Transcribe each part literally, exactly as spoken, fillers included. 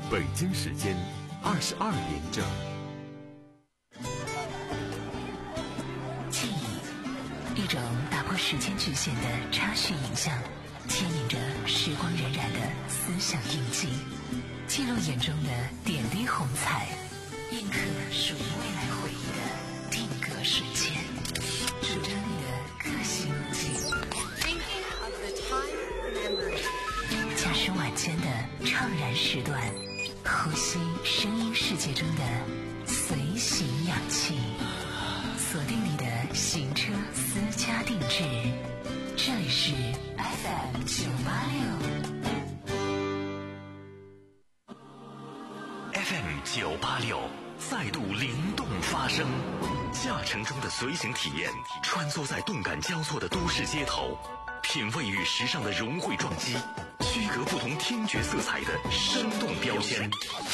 北京时间二十二点整。 记忆，一种打破时间局限的插叙影像，牵引着时光荏苒的思想印记，记录眼中的点滴红彩，印刻属于未来回忆的定格瞬间，主张你的个性路径。驾驶晚间的怅然时段，呼吸声音世界中的随行氧气，锁定你的行车私家定制，这里是 F M 九八六 F M 九八六再度灵动发声，驾乘中的随行体验，穿梭在动感交错的都市街头，品味与时尚的融汇撞击，区隔不同听觉色彩的生动标签，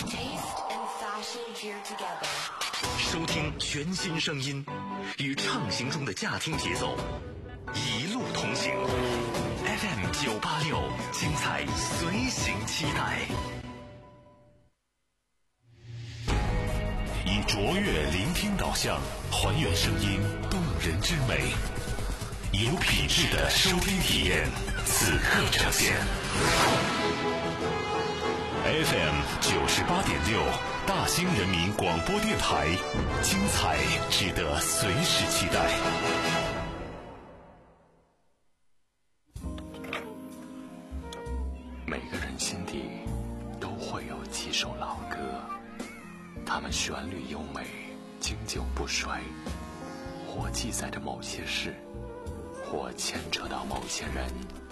收听全新声音，与畅行中的驾听节奏一路同行。 F M 九八六，精彩随行期待。 以卓越聆听导向，还原声音动人之美，有品质的收听体验，此刻呈现。F M 九十八点六，大兴人民广播电台，精彩值得随时期待。 每个人心底都会有几首老歌，它们旋律优美，经久不衰，或记载着某些事，或牵扯到某些人。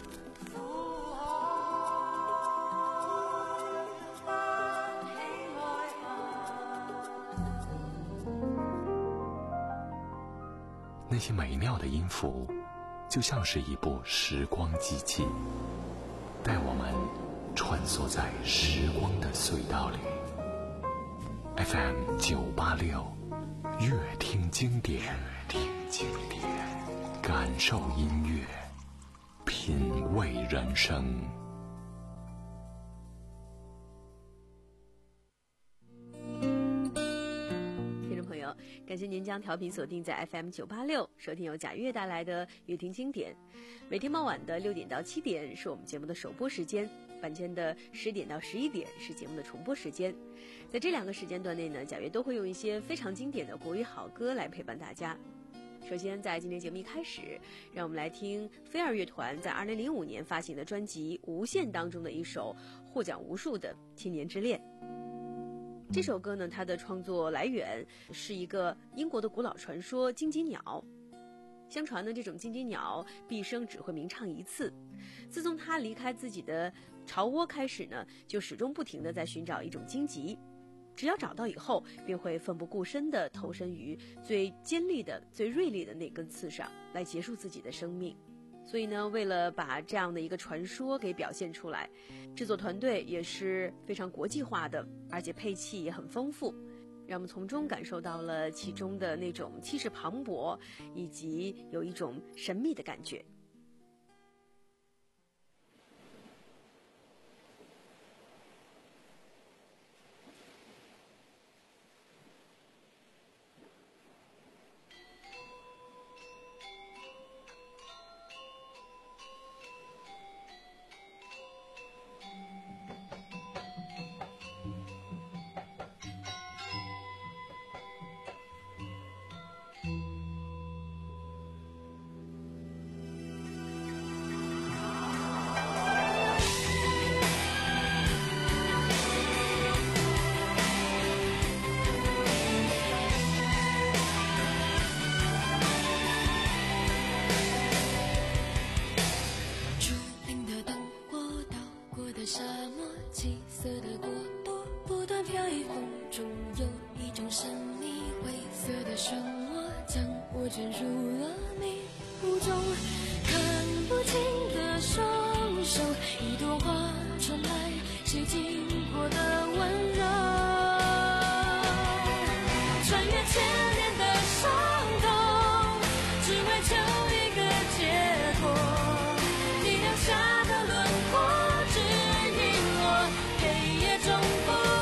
那些美妙的音符，就像是一部时光机器，带我们穿梭在时光的隧道里。F M 九八六，乐听经典，乐听经典，感受音乐，品味人生。 感谢您将调频锁定在 F M 九八六，收听由贾月带来的乐听经典。每天傍晚的六点到七点是我们节目的首播时间，晚间的十点到十一点是节目的重播时间。在这两个时间段内呢，贾月都会用一些非常经典的国语好歌来陪伴大家。首先在今天节目一开始，让我们来听飞儿乐团在二零零五年发行的专辑《无限》当中的一首获奖无数的《千年之恋》。这首歌呢，它的创作来源是一个英国的古老传说金鸡鸟。相传呢，这种金鸡鸟毕生只会鸣唱一次，自从它离开自己的巢窝开始呢，就始终不停地在寻找一种荆棘，只要找到以后，便会奋不顾身地投身于最尖利的、最锐利的那根刺上，来结束自己的生命。所以呢，为了把这样的一个传说给表现出来，制作团队也是非常国际化的，而且配器也很丰富，让我们从中感受到了其中的那种气势磅礴，以及有一种神秘的感觉。 下的轮廓指引我黑夜中不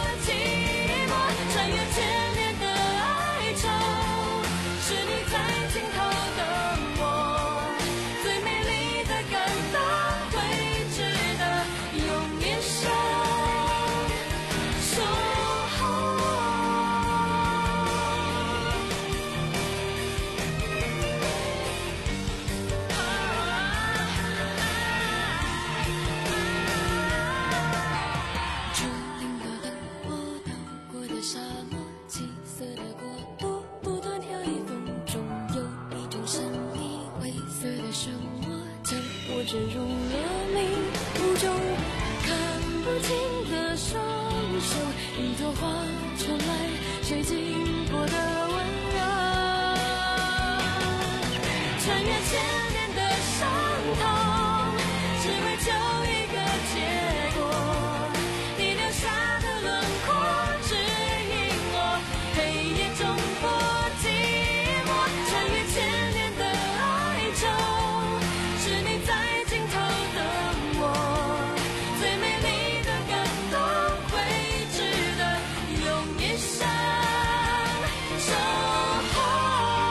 坠入了迷雾中，看不清的双手，一朵花传来谁经过的温柔，穿越千年的伤痛，只为求一个结果，你留下的轮廓指引我，黑夜中不寂寞，穿越千年的哀愁，是你在尽头等我，最美丽的感动会值得用一生守候。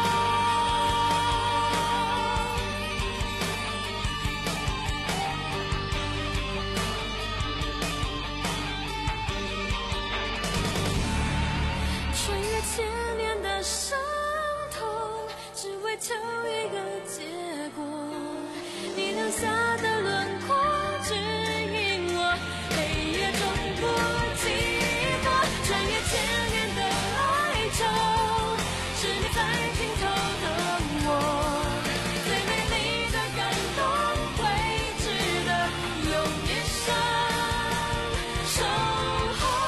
穿越千年的伤痛，只为求一个结果，你留下的轮廓指引我，黑夜中不寂寞，穿越千年的哀愁，是你在尽头等我，最美丽的感动会值得用一生守候。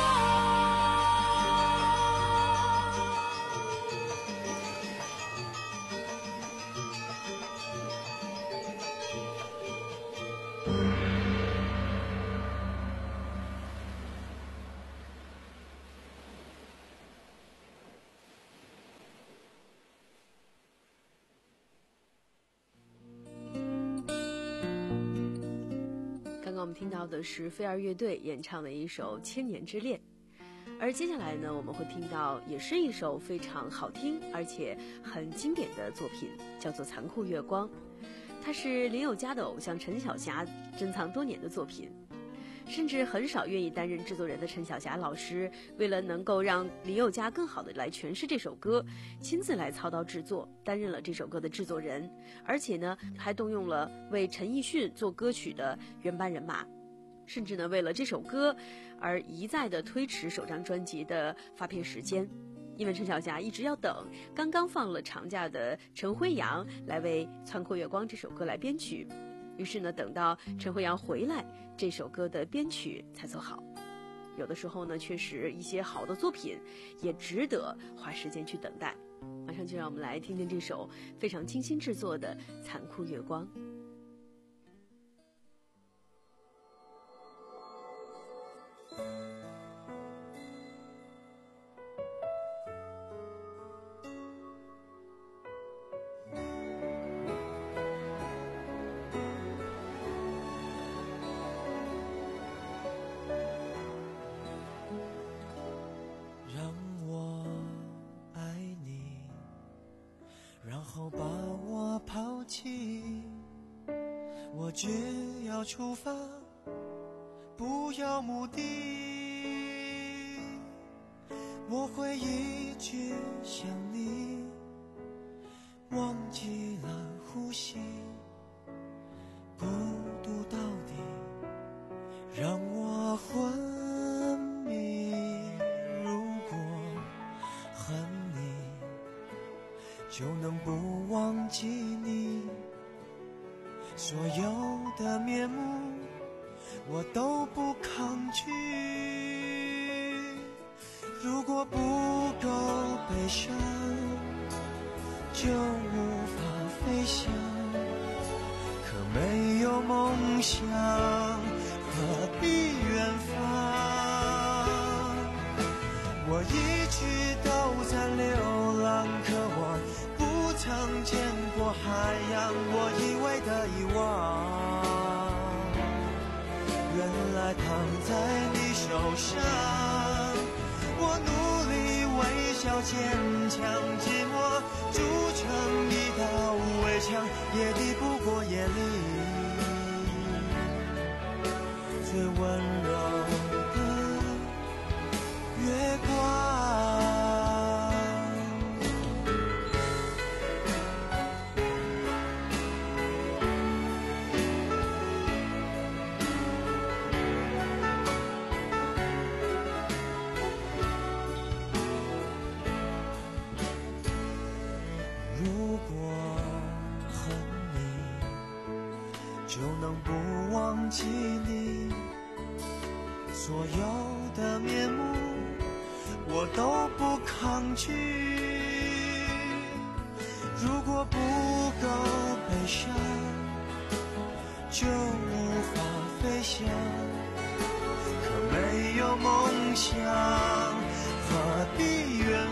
刚刚我们听到的是飞儿乐队演唱的一首《千年之恋》，而接下来呢，我们会听到也是一首非常好听而且很经典的作品，叫做《残酷月光》。它是林宥嘉的偶像陈晓霞珍藏多年的作品，甚至很少愿意担任制作人的陈晓霞老师，为了能够让林宥嘉更好的来诠释这首歌，亲自来操刀制作，担任了这首歌的制作人，而且呢，还动用了为陈奕迅做歌曲的原班人马，甚至呢，为了这首歌而一再的推迟首张专辑的发片时间。因为陈晓霞一直要等刚刚放了长假的陈辉阳来为《残酷月光》这首歌来编曲，于是呢，等到陈辉阳回来，这首歌的编曲才做好。有的时候呢，确实一些好的作品也值得花时间去等待。马上就让我们来听听这首非常精心制作的《残酷月光》。 我只要出发，不要目的，我会一直想你，忘记了呼吸，孤独到底让我昏迷。如果恨你，就能不忘记你，所有的面目我都不抗拒。如果不够悲伤，就无法飞翔，可没有梦想，何必远方？我一直都在流浪，可我不曾见过海洋，我以为的遗忘，原来躺在你手上。我努力微笑坚强，寂寞筑成一道围墙，也抵不过夜里最温柔的月光。 记你所有的面目，我都不抗拒。如果不够悲伤，就无法飞翔。可没有梦想，何必远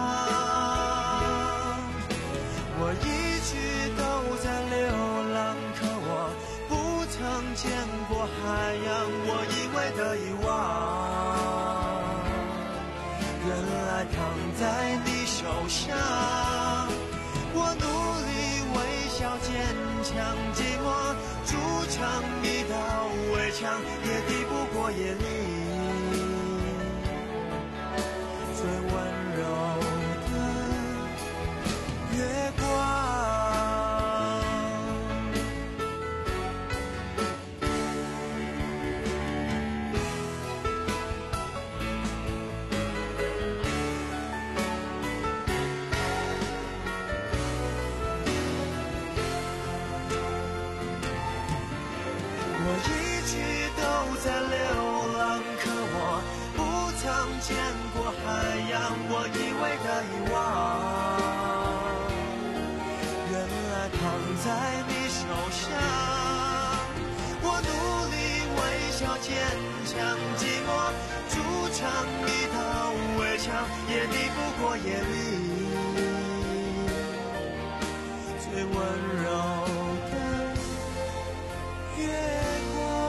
方？我一直都在流浪，可我不曾见过海洋。我以为的遗忘，原来躺在你手上。我努力微笑坚强，寂寞筑成一道围墙，也抵不过夜里最温柔的月光。我一直都在流浪，可我不曾见过海洋。我以为的遗忘，原来躺在你手上。我努力微笑坚强，寂寞筑成一道围墙，也抵不过夜里最温柔的月光。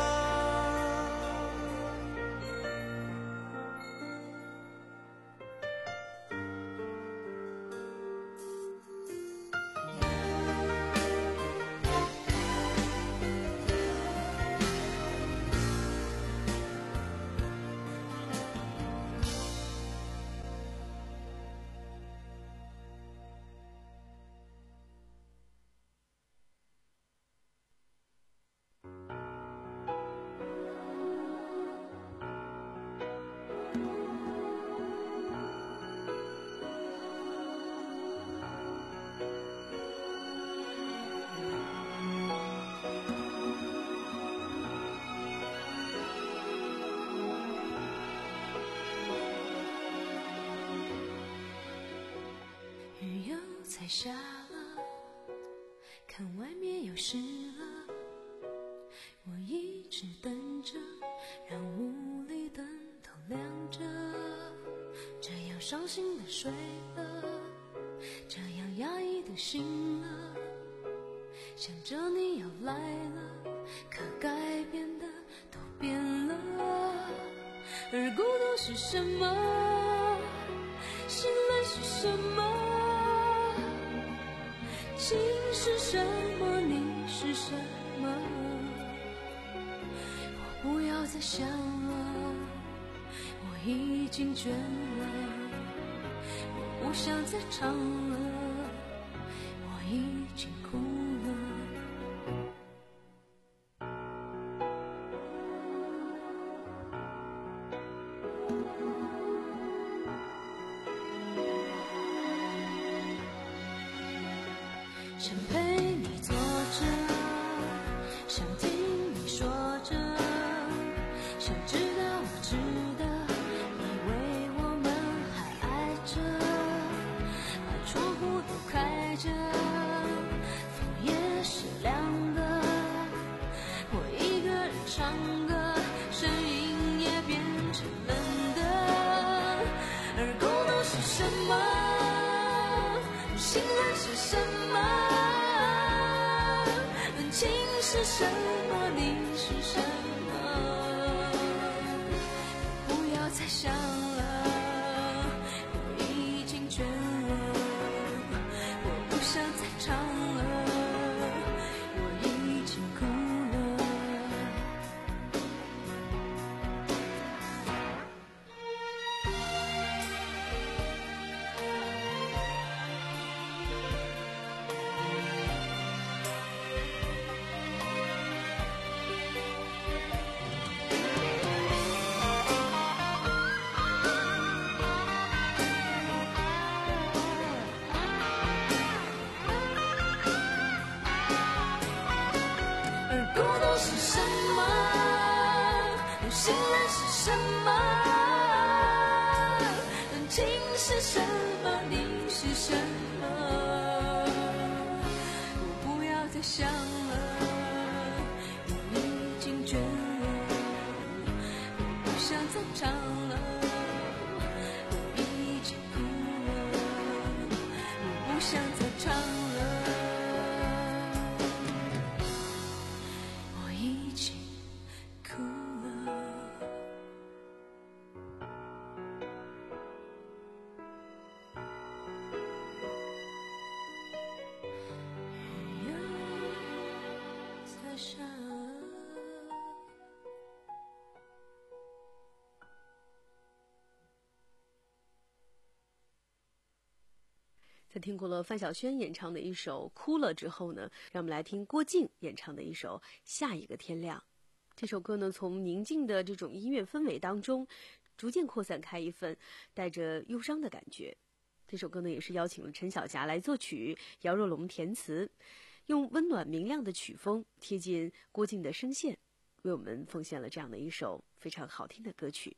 雨又在下了，看外面又湿了，我一直等着，让屋里灯都亮着，这样伤心的睡了，这样压抑的醒了，想着你要来了，可该变的都变了。而孤独是什么？心冷是什么？情是什么？你是什么？我不要再想了，我已经倦了，我不想再唱了，我已经哭了。想陪你坐着，想听你说着，想知道我知道，以为我们还爱着，把窗户都开着，风也是凉的，我一个人唱歌，声音也变成冷的。而孤独是什么？心冷是什么？情是什么？你是什么？不要再想了，我已经倦了，我不想再唱了，我已经哭了。 人是什么？感情是什么？你是什么？我不要再想了，我已经倦了，我不想再唱了，我已经哭了，我不想再唱了，我已经哭了。雨又在下了。 在听过了范晓萱演唱的一首《哭了》之后呢，让我们来听郭靖演唱的一首《下一个天亮》。这首歌呢，从宁静的这种音乐氛围当中，逐渐扩散开一份带着忧伤的感觉。这首歌呢，也是邀请了陈晓霞来作曲，姚若龙填词，用温暖明亮的曲风贴近郭靖的声线，为我们奉献了这样的一首非常好听的歌曲。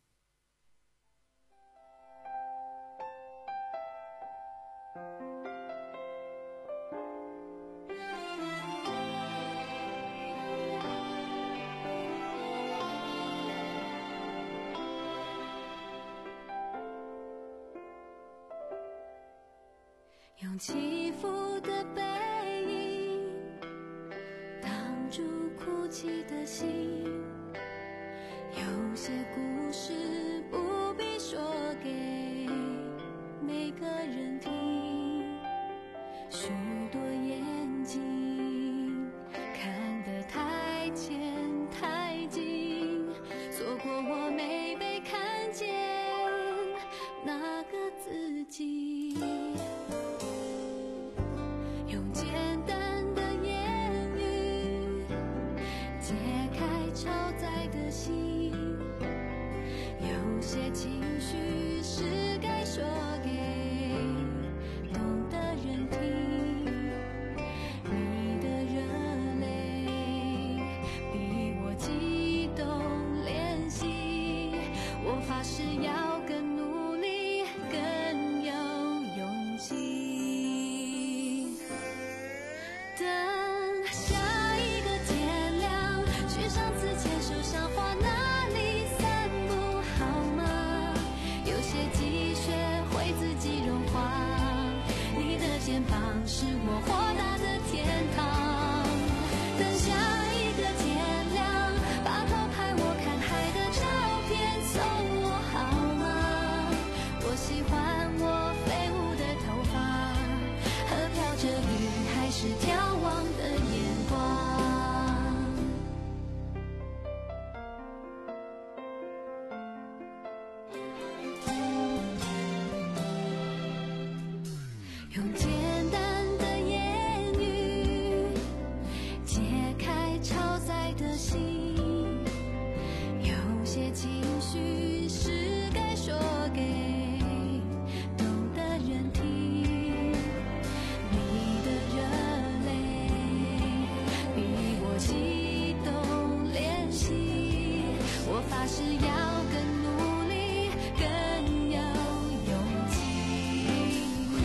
用起伏的背影挡住哭泣的心，有些故事不必说给每个人听，许多眼睛看得太浅太近，错过我没被看见那个自己。用简单的言语解开超载的心，有些情绪是该说给懂的人听，你的热泪比我激动怜惜，我发誓要更努力更有勇气。等下一个天亮，去上次牵手赏花那里散步好吗？有些积雪会自己融化，你的肩膀是我豁达的天堂。等下一个天亮，把偷拍我看海的照片送我好吗？我喜欢我飞舞的头发和飘着雨还是眺望的眼光。用简单的言语解开超载的心，有些情绪是该说给懂的人听，你的热泪比我激动怜惜，我发誓要更努力更有勇气。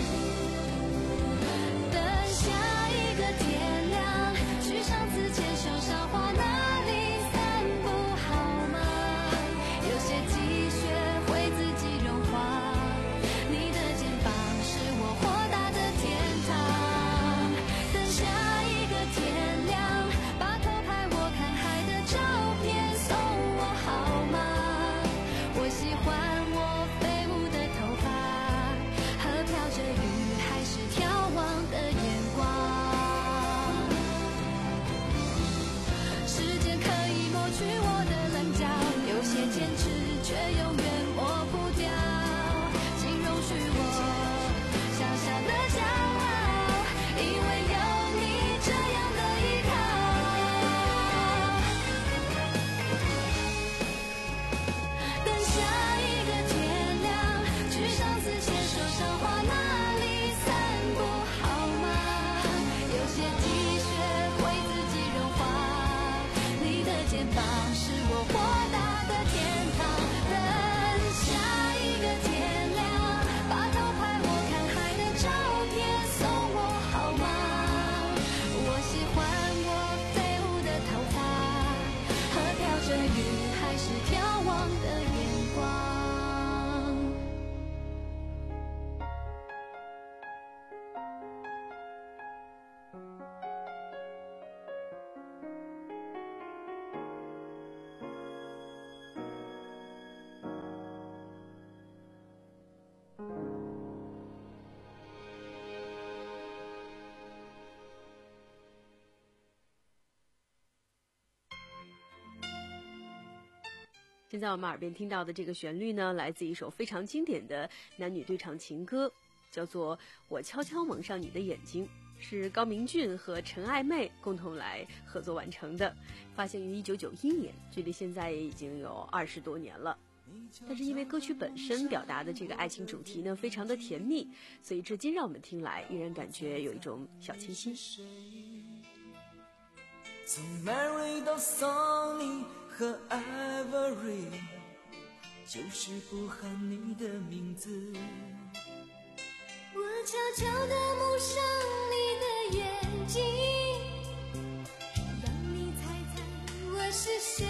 等下一个天亮，去上次牵手赏花那里散步好吗？有些积雪会自己融化，你的肩膀是我豁达的天堂。等下一个天亮，把偷拍我看海的照片送我好吗？我喜欢我现在我们耳边听到的这个旋律呢，来自一首非常经典的男女对唱情歌，叫做《我悄悄蒙上你的眼睛》，是高明骏和陈爱妹共同来合作完成的，发行于一九九一年，距离现在也已经有二十多年了。但是因为歌曲本身表达的这个爱情主题呢，非常的甜蜜，所以至今让我们听来依然感觉有一种小清新。 从 Mary 到 Sunny 和 Ivory， 就是不喊你的名字。 我悄悄地蒙上你的眼睛，让你猜猜我是谁。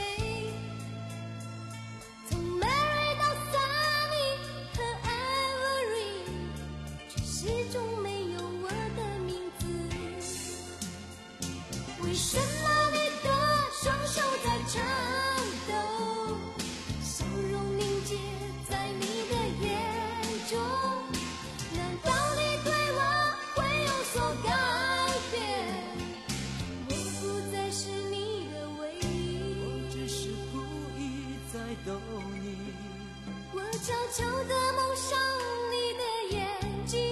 从 Mary 到 Sunny 和 Ivory， 却始终没有我的名字。为什么你的双手在颤抖，笑容凝结在你的眼中？难道你对我会有所改变？我不再是你的唯一， 我只是故意在逗你。 我悄悄地蒙上你的眼睛，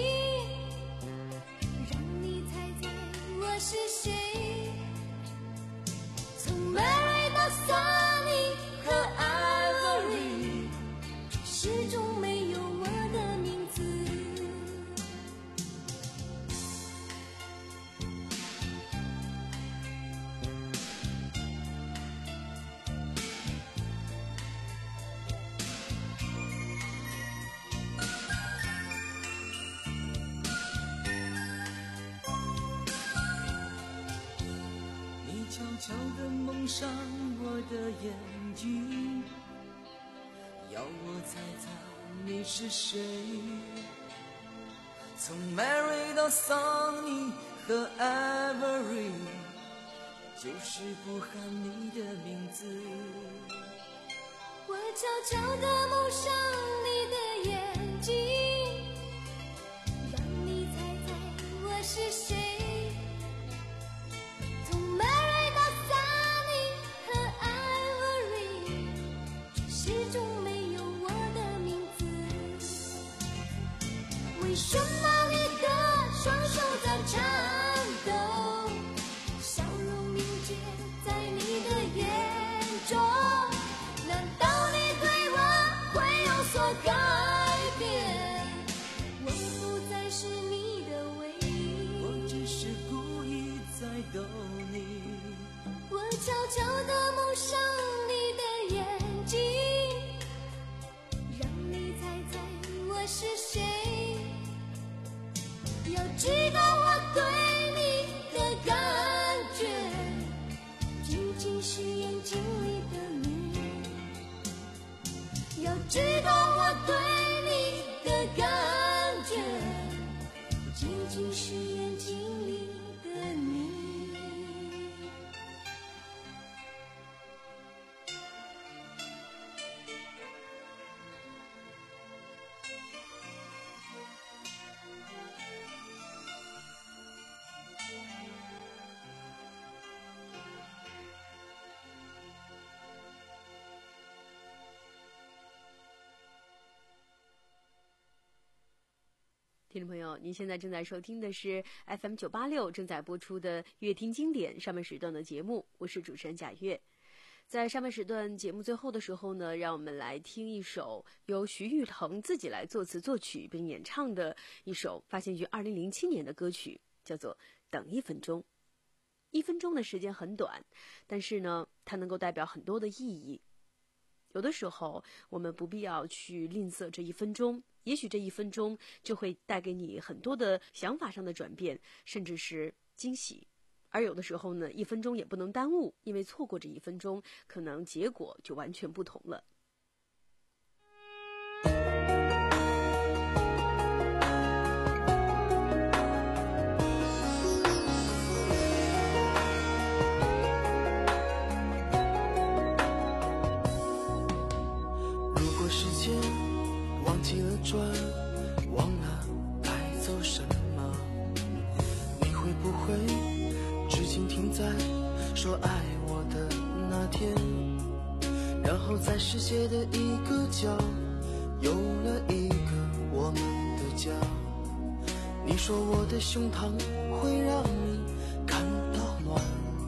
让你猜猜我是谁。从 Mary 到 Sunny 和 Ivory， 却始终没有我的名字。 你悄悄地蒙上我的眼睛，要我猜猜你是谁。从 Mary 到 Sunny 和 Ivory， 就是不喊你的名字。 我悄悄地蒙上你的眼睛，让你猜猜我是谁。从 Mary 到 Sunny 和 Ivory， 却始终没有我的名字。为什么你的双手在颤抖，笑容凝结在你的眼中？难道你对我会有所改变？我不再是你的唯一， 我只是故意在逗你。 我悄悄地蒙上你的眼睛，让你猜猜我是谁。要知道我对你的感觉，仅仅是眼睛里的你。要知道我对你的感觉，仅仅是眼睛里的你。 听众朋友，您现在正在收听的是 F M 九八六正在播出的乐听经典上半时段的节目，我是主持人贾月。在上半时段节目最后的时候呢，让我们来听一首由徐誉滕自己来作词作曲并演唱的一首发行于二零零七年的歌曲，叫做《等一分钟》。一分钟的时间很短，但是呢，它能够代表很多的意义。有的时候我们不必要去吝啬这一分钟，也许这一分钟就会带给你很多的想法上的转变，甚至是惊喜。而有的时候呢，一分钟也不能耽误，因为错过这一分钟，可能结果就完全不同了。 如果时间忘记了转，忘了该走什么，你会不会至今停在说爱我的那天？ 然后在世界的一个角有了一个我们的家。你说我的胸膛会让你感到暖，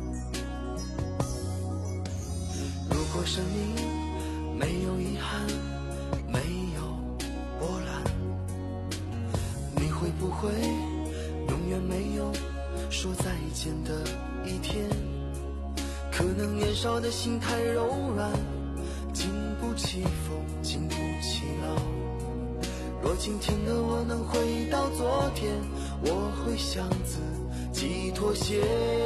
如果生命没有遗憾，没有波澜，你会不会永远没有说再见的一天？可能年少的心太柔软，经不起风，经不起浪。若今天的我能回到昨天，我会向自己妥协。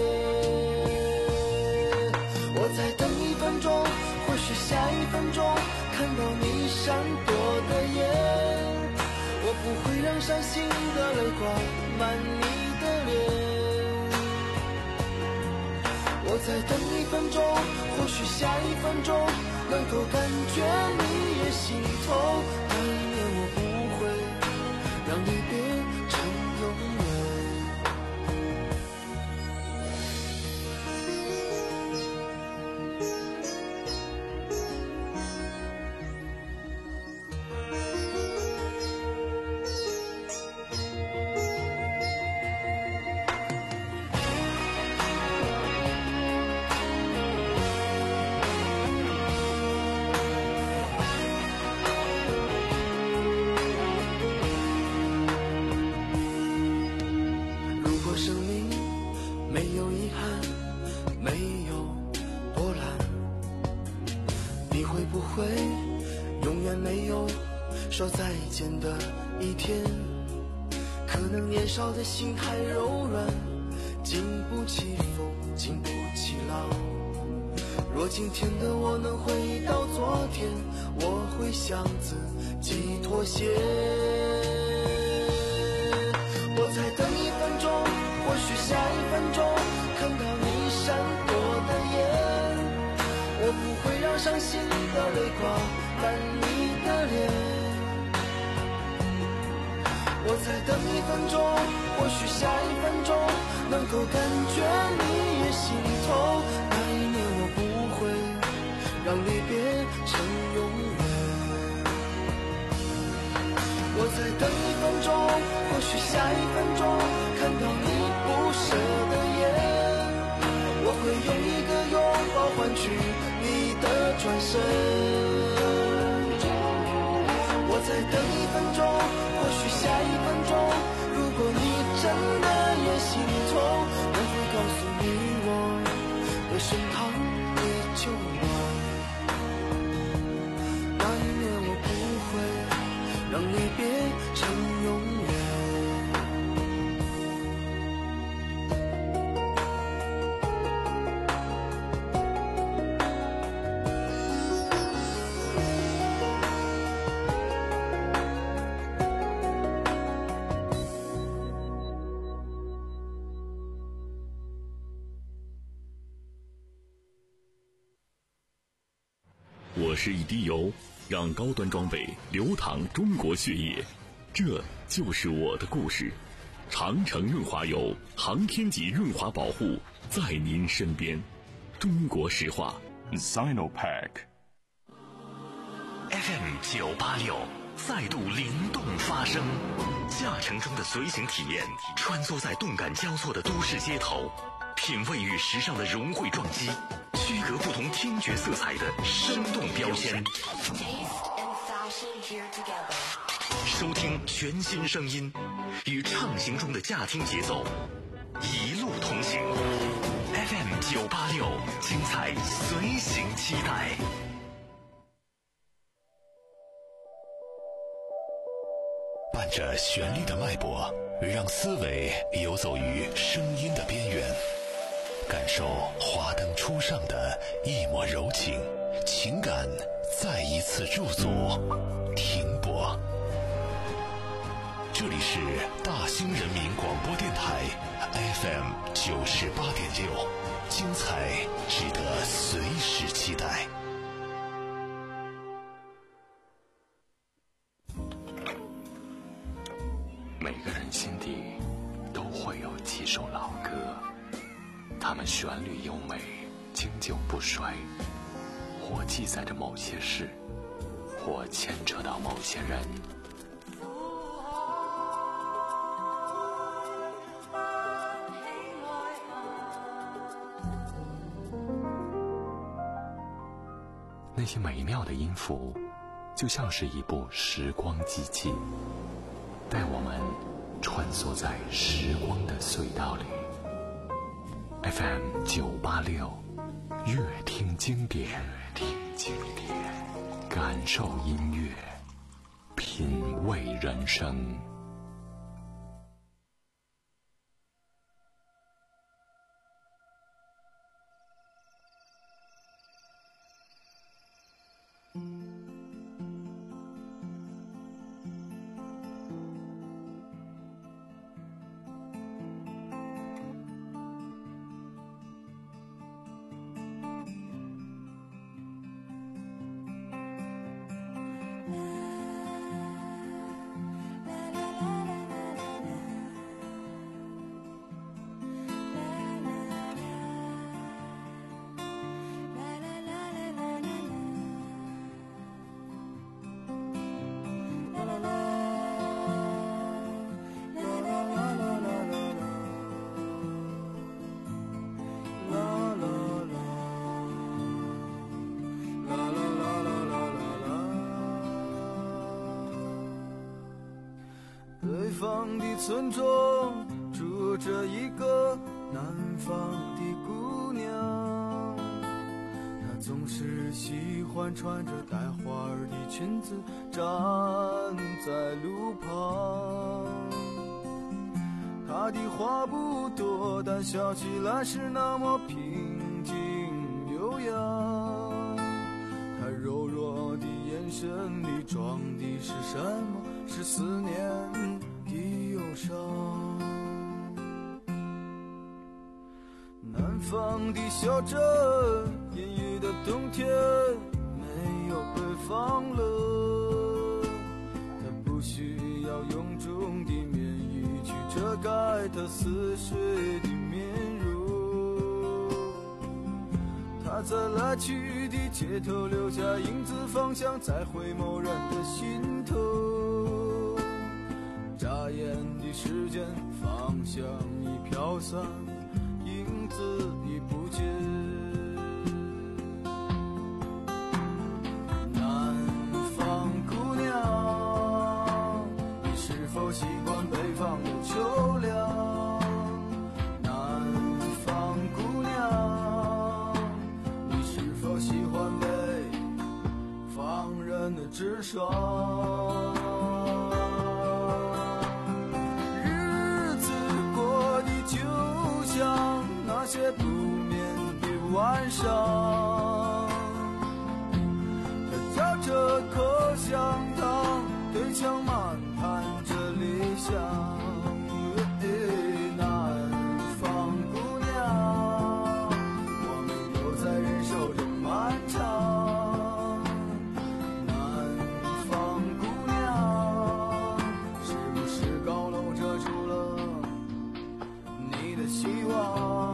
我再等一分钟，或许下一分钟看到你闪躲的眼，我不会让伤心的泪挂满你的脸。我再等一分钟，或许下一分钟能够感觉你也心痛，那一年我不会让离别成永远。说再见的一天，可能年少的心太柔软，经不起风，经不起浪。若今天的我能回到昨天，我会向自己妥协。我再等一分钟，或许下一分钟看到你闪躲的眼，我不会让伤心的泪挂满你的脸。我再等一分钟，或许下一分钟能够感觉你也心痛，那一年我不会让离别成永远。我再等一分钟，或许下一分钟看到你不舍的眼，我会用一个拥抱换取你的转身。我再等一分钟，或许下一分钟，如果你真的也心痛，我会告诉你我的胸膛依旧暖，那一年我不会让离别成永远。 我是一滴油，让高端装备流淌中国血液，这就是我的故事。长城润滑油，航天级润滑保护，在您身边。中国石化 Sinopec F M 九八六再度灵动发声，驾乘中的随行体验，穿梭在动感交错的都市街头，品味与时尚的融汇撞击，区隔不同听觉色彩的生动标签，收听全新声音，与畅行中的驾听节奏，一路同行。F M 九八六，精彩随行期待。 伴着旋律的脉搏，让思维游走于声音的边缘，感受华灯初上的一抹柔情，情感再一次驻足停泊。这里是大兴人民广播电台 F M 九十八点六，精彩值得随时期待。 每个人心底都会有几首老歌，它们旋律优美，经久不衰， 或记载着某些事，或牵扯到某些人。那些美妙的音符，就像是一部时光机器，带我们穿梭在时光的隧道里。F M 九八六，乐听经典，乐听经典，感受音乐，品味人生。 北方的村庄住着一个南方的姑娘，她总是喜欢穿着带花儿的裙子站在路旁。她的话不多，但笑起来是那么平静悠扬。她柔弱的眼神里装的是什么？是思念的忧伤。南方的小镇，阴郁的冬天没有北方冷，它不需要臃肿的棉衣去遮盖它似水的面容。它在来去的街头留下影子，方向在回眸人的心头。眨眼的时间，方向已飘散，影子已不见。南方姑娘，你是否习惯北方的秋凉？南方姑娘，你是否喜欢北方人的直爽？那些不眠的晚上，他嚼着口香糖，对墙漫谈着理想。南方姑娘，我们都在忍受着漫长。南方姑娘，是不是高楼遮住了你的希望？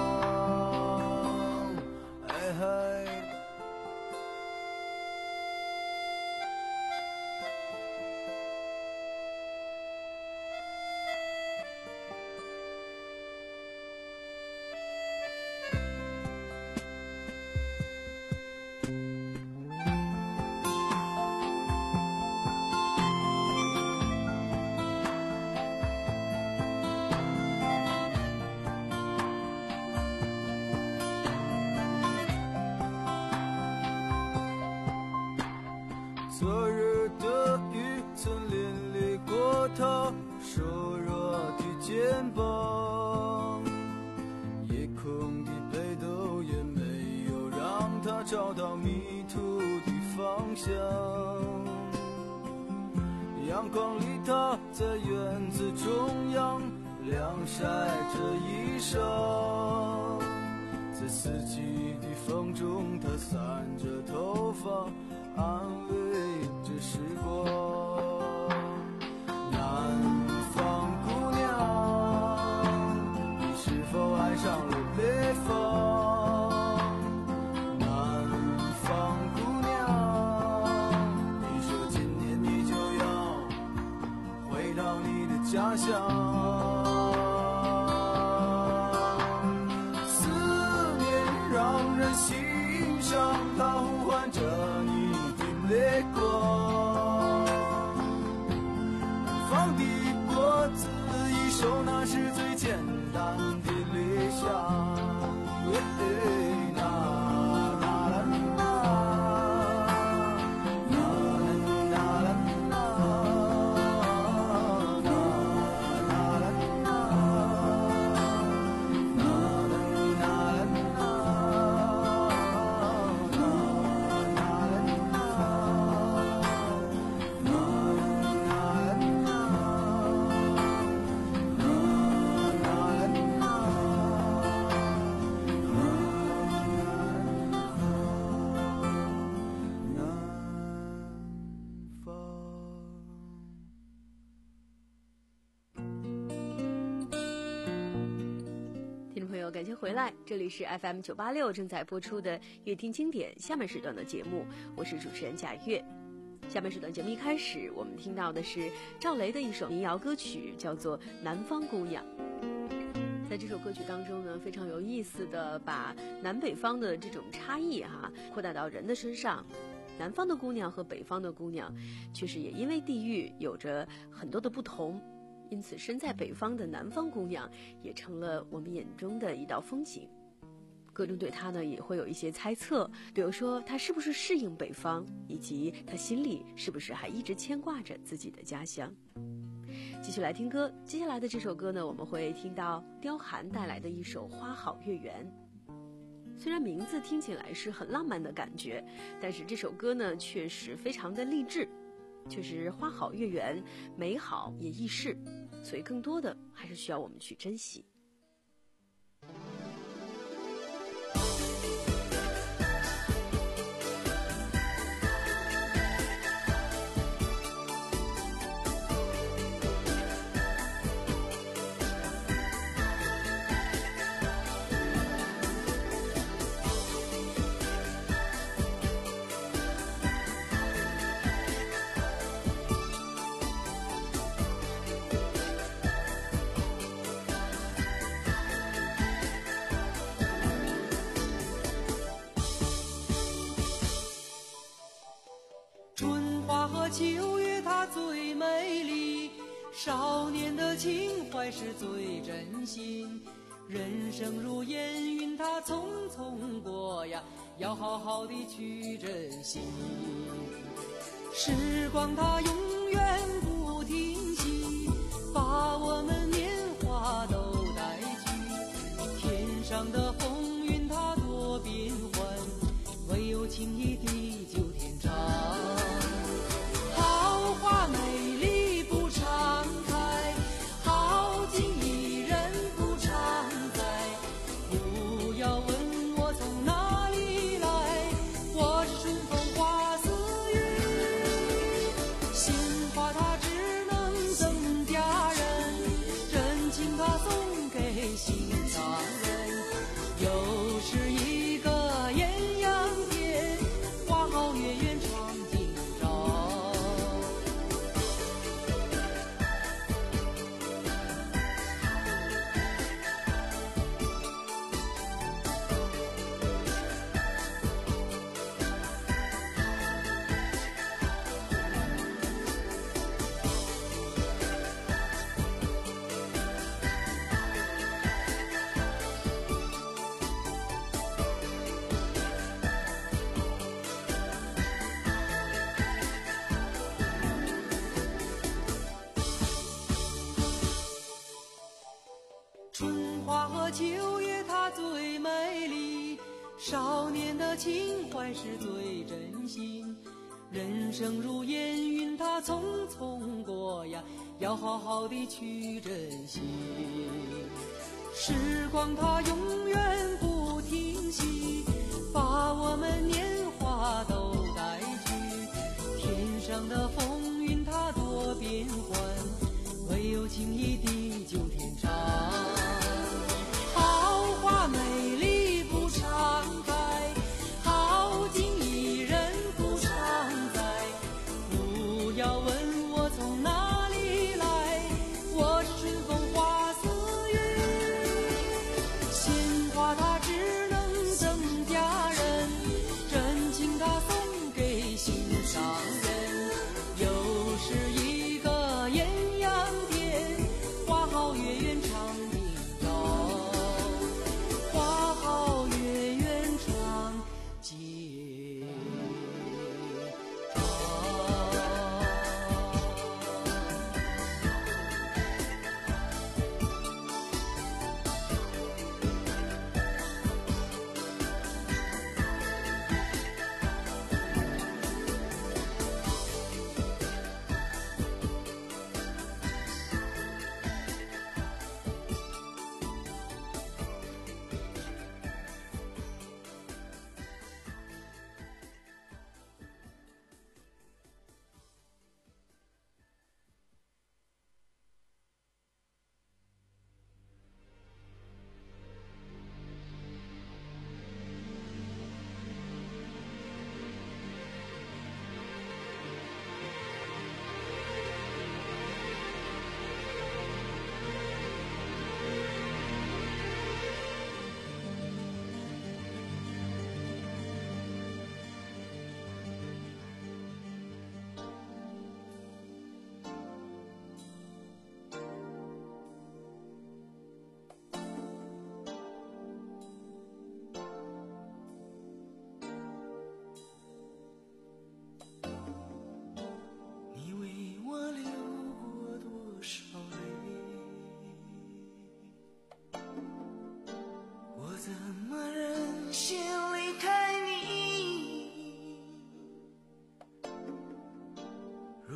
昨日的雨曾淋漓过他瘦弱的肩膀，夜空的北斗也没有让他找到迷途的方向。阳光里他在院子中央晾晒着衣裳，在四季的风中他散着头发安慰着时光。南方姑娘，你是否爱上了北方？南方家乡。思念让人心伤，它呼唤着你的泪光。放的果子一收，那是最简单的理想。 感谢回来，这里是 F M 九八六正在播出的乐听经典下半时段的节目，我是主持人贾月。下半时段节目一开始，我们听到的是赵雷的一首民谣歌曲，叫做《南方姑娘》。在这首歌曲当中呢，非常有意思的把南北方的这种差异哈、啊、扩大到人的身上。南方的姑娘和北方的姑娘，确实也因为地域有着很多的不同。因此身在北方的南方姑娘也成了我们眼中的一道风景。歌中对她呢也会有一些猜测，比如说她是不是适应北方，以及她心里是不是还一直牵挂着自己的家乡。继续来听歌，接下来的这首歌呢，我们会听到刁寒带来的一首《花好月圆》。虽然名字听起来是很浪漫的感觉，但是这首歌呢确实非常的励志，确实花好月圆，美好也易逝，所以更多的还是需要我们去珍惜。 秋月它最美丽，少年的情怀是最真心。人生如烟云，它匆匆过呀，要好好的去珍惜。时光它永远不停息，把我们年华都带去。天上的风云它多变幻，唯有情谊地久天长。好花美丽不常开，好景宜人不常在。不要问我从哪里来，我是春风化似云。鲜花它只能赠佳人，真情它送给心上人。又是一个艳阳天，花好月圆长今朝。春花和秋月它最美丽，少年的情怀是最真心。人生如烟云它匆匆过呀，要好好的去珍惜。时光它永远不停息，把我们年华都带去。天上的风云它多变幻，唯有情谊地久天长。好花美丽不常开，好景宜人不常在。不要问我从哪里来，我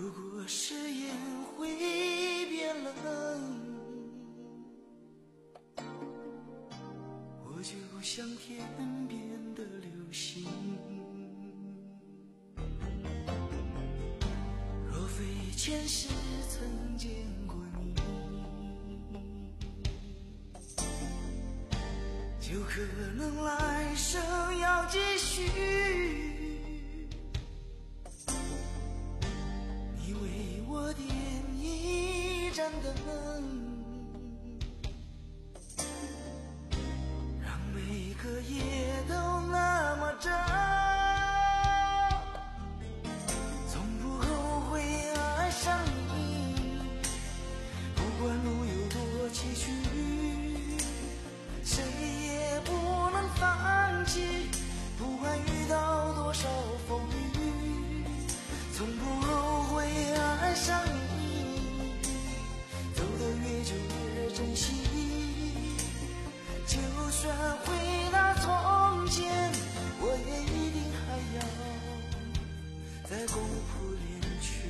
如果誓言会变冷，我就像天边的流星。若非前世曾见过你，就可能来生要继续。你为我点一盏灯，让每个夜都那么真，从不后悔爱上你。不管路有多崎岖，谁也不能放弃。不管遇到多少风雨，从不后悔爱上你。走得越久越珍惜，就算回到从前，我也一定还要再共谱恋曲。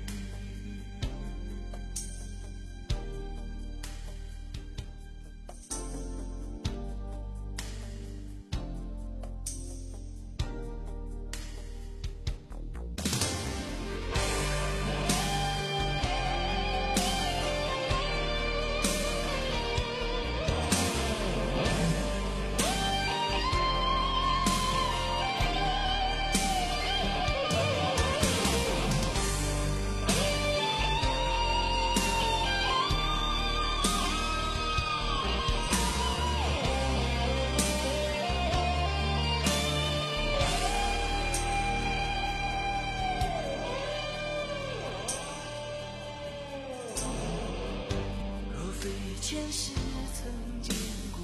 前世曾见过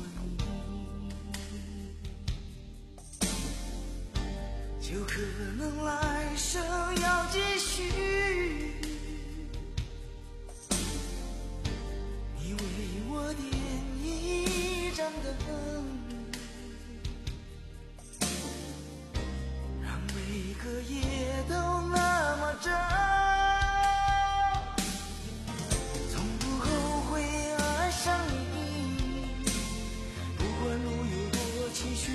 你，就可能来生要继续。你为我点一盏灯，让每个夜都那么真，从不后悔爱上你。不管路有多崎岖，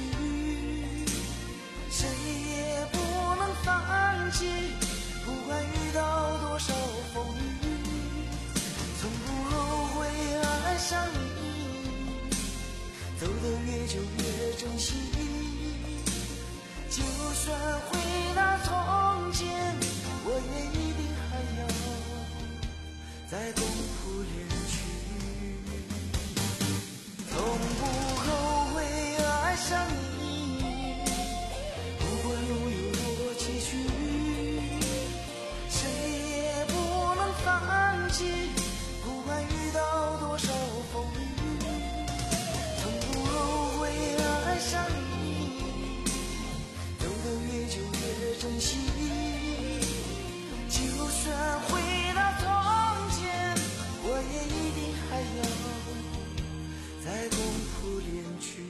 谁也不能放弃。不管遇到多少风雨，从不后悔爱上你。走得越久越珍惜，就算回到从前，我也一定还要再共谱恋曲。从不后悔爱上你，不管路有多崎岖，谁也不能放弃。不管遇到多少风雨，从不后悔爱上你。走得越久越珍惜，就算回到从前，我也一定还要再共谱恋曲。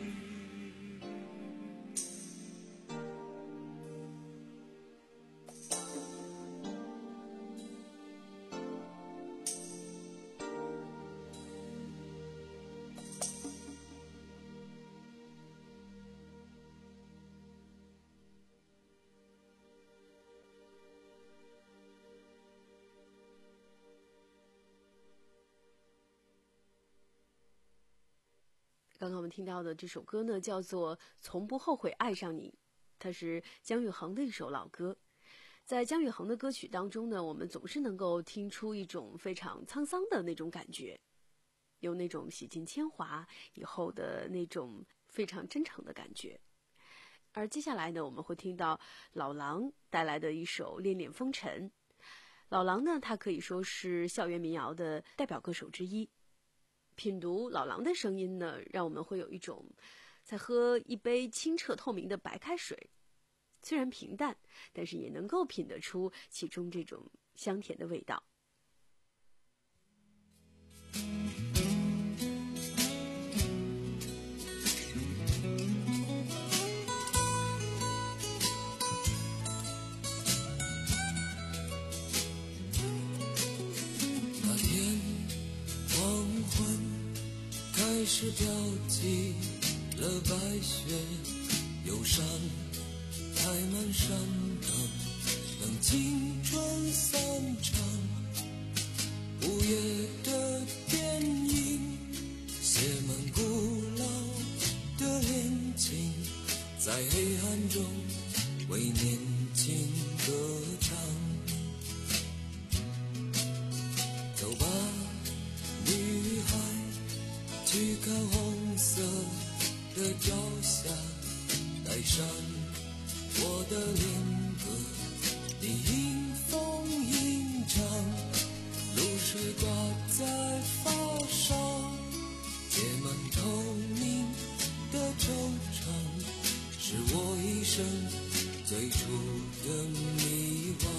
刚刚我们听到的这首歌呢，叫做《从不后悔爱上你》，它是姜育恒的一首老歌。在姜育恒的歌曲当中呢，我们总是能够听出一种非常沧桑的那种感觉，有那种洗尽铅华以后的那种非常真诚的感觉。而接下来呢，我们会听到老狼带来的一首《恋恋风尘》。老狼呢，他可以说是校园民谣的代表歌手之一。品读老狼的声音呢，让我们会有一种在喝一杯清澈透明的白开水，虽然平淡，但是也能够品得出其中这种香甜的味道。 开始飘起了白雪，忧伤开满山岗，等青春散场。午夜的电影写满古老的恋情，在黑暗中为年轻歌唱。走吧，女孩，去看红色的脚下，带上我的恋歌，你迎风吟唱，露水挂在发梢，结满透明的惆怅，是我一生最初的迷惘。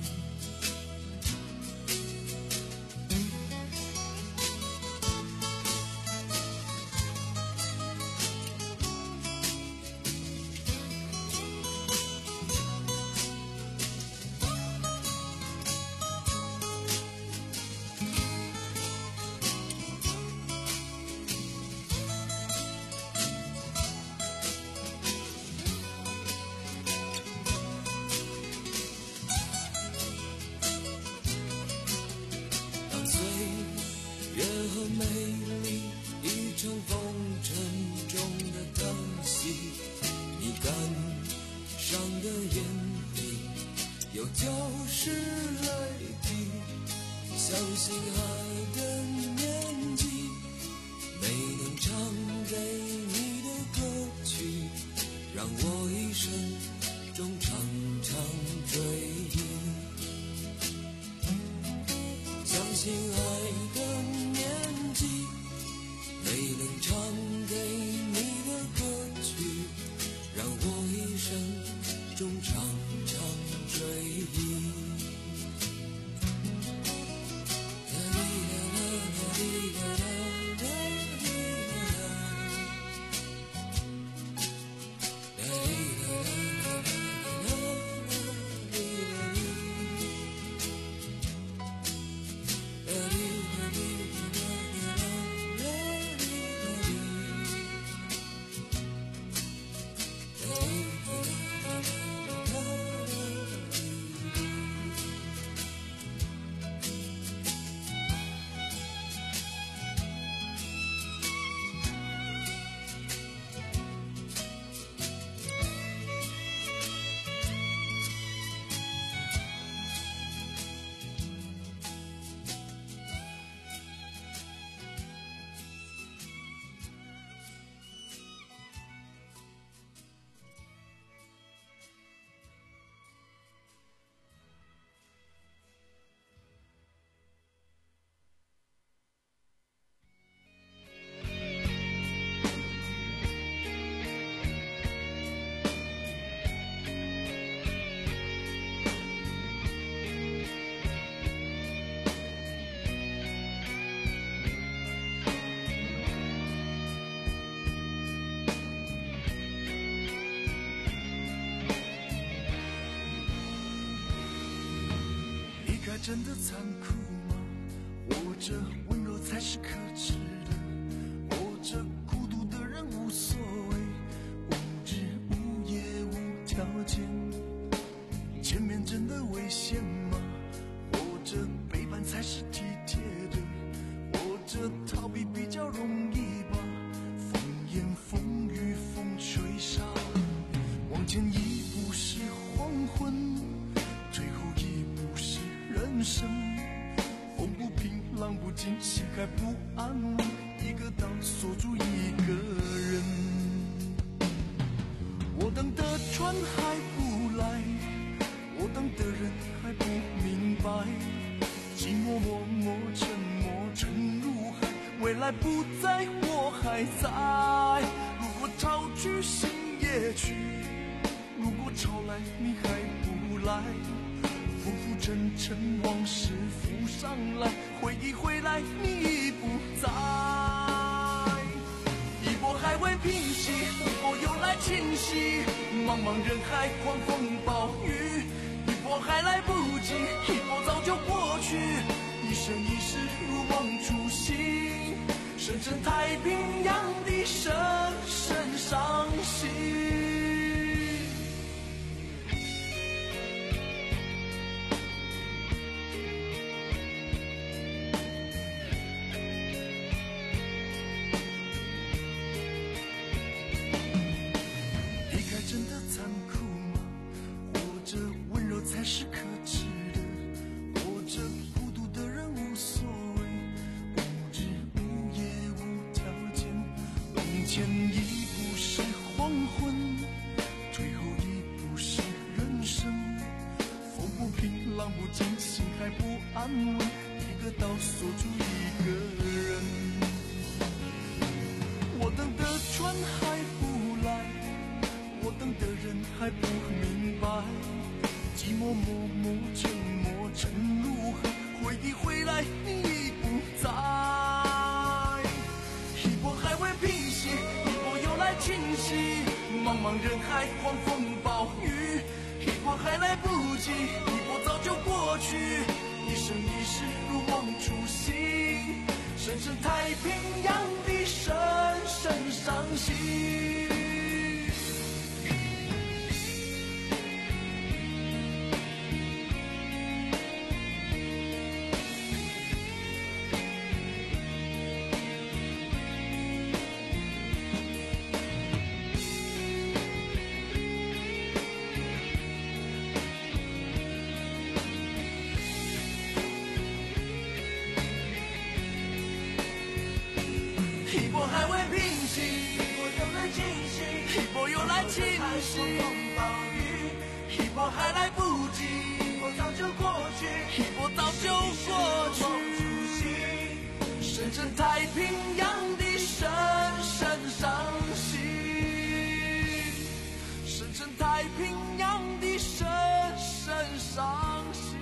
美丽一场风尘中的叹息，你感伤的眼底有旧时泪滴，像心爱的年纪，没能唱给你的歌曲，让我一生中常常追忆，像心爱的年纪，没能唱给你的歌曲，让我一生中常常追忆。 真的残酷吗？活着温柔才是可耻的，活着孤独的人无所谓，无日无夜无条件，见面真的危险吗？活着背叛才是体贴的，活着逃避比较容易吧，风言风语风吹沙，往前一步是黄昏，最后一步是人生，风不平浪不静，心还不安，一个岛锁住一个人。我等的船还不来，我等的人还不明白，寂寞默默沉默沉入海，未来不在我还在。如果潮去心也去，如果潮来你还不来，浮浮沉沉往事浮上来，回忆回来你已不在。一波还未平息，一波又来侵袭，茫茫人海狂风暴雨，一波还来不及，一波早就过去，一生一世如梦初醒，深深太平洋的深深伤心。离开真的残酷吗？活着温柔才是可耻的，活着孤独的人无所谓，无日无夜无条件，往前一步是黄昏，最后一步是人生。风不平浪不静，心还不安稳，一个岛锁住一个人。我等的船还不来，我等的人还不明白，寂寞默默沉默成如何，回忆回来你已不在。一波还未平息，一波又来侵袭，茫茫人海狂风暴雨，一波还来不及，一波早就过去，一生一世如梦初醒，深深太平洋的深深伤心。一波还未平息，一波又来侵袭，一波又来侵袭，一波还来不及，一波早就过去，一波早就过去，深深太平洋的深深伤心，深深太平洋的深深伤心。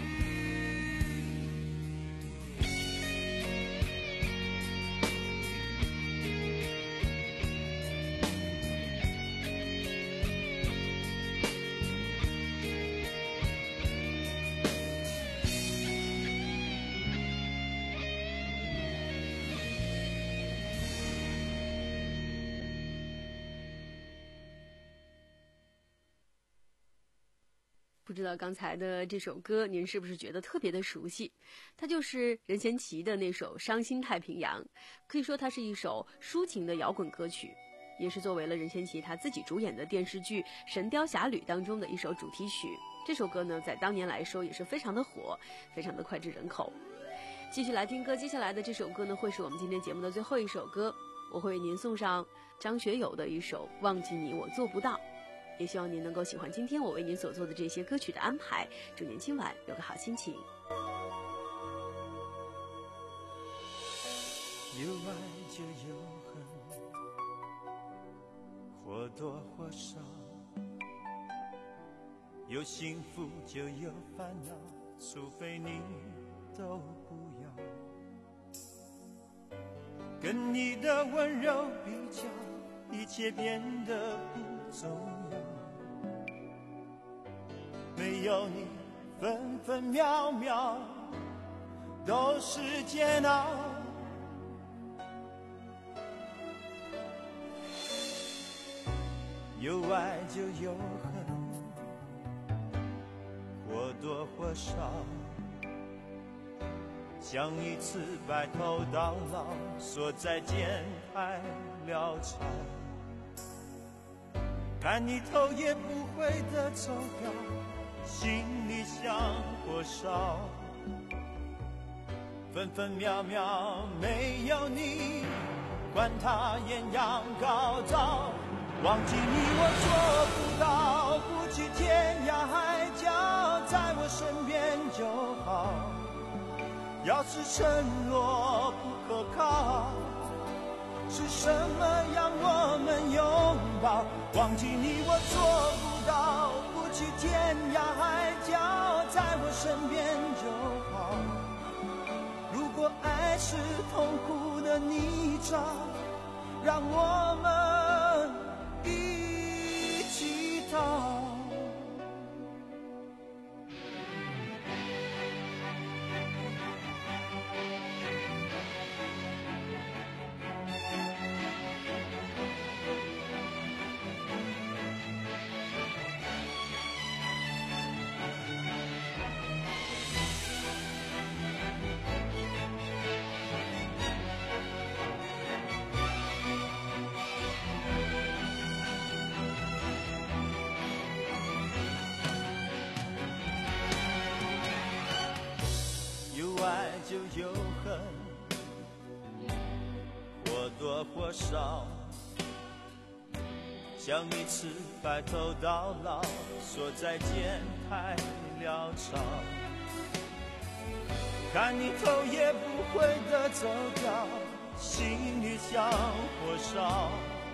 不知道刚才的这首歌您是不是觉得特别的熟悉？它就是任贤齐的那首《伤心太平洋》，可以说它是一首抒情的摇滚歌曲，也是作为了任贤齐他自己主演的电视剧《神雕侠侣》当中的一首主题曲。这首歌呢，在当年来说也是非常的火，非常的脍炙人口。继续来听歌，接下来的这首歌呢，会是我们今天节目的最后一首歌，我会为您送上张学友的一首《忘记你我做不到》。也希望您能够喜欢今天我为您所做的这些歌曲的安排，祝您今晚有个好心情。 有爱就有恨，或多或少，有幸福就有烦恼，除非你都不要。跟你的温柔比较，一切变得不重要。没有你，分分秒秒都是煎熬。有爱就有恨，或多或少，想一次白头到老，说再见太潦草。看你头也不回的走掉，心里像火烧，分分秒秒没有你，管它艳阳高照。忘记你我做不到，不去天涯海角，在我身边就好。要是承诺不可靠，是什么让我们拥抱？忘记你我做不到，不去天涯海角，在我身边就好。如果爱是痛苦的泥沼，让我们一起逃。 就有恨，或多或少像一次白头到老，说再见太潦草，看你头也不回的走掉，心里像火烧，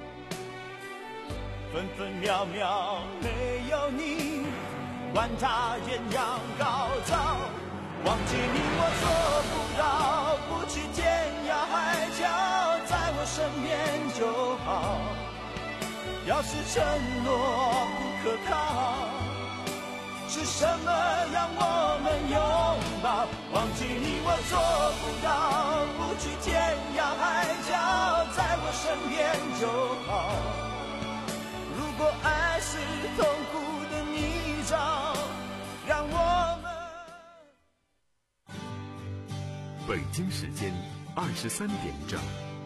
分分秒秒没有你，管它艳阳高照，忘记你我做不到，不去天涯海角，在我身边就好，要是承诺不可靠，是什么让我们拥抱？忘记你我做不到，不去天涯海角，在我身边就好。如果爱是痛苦的泥沼，让我们。 北京时间二十三点整。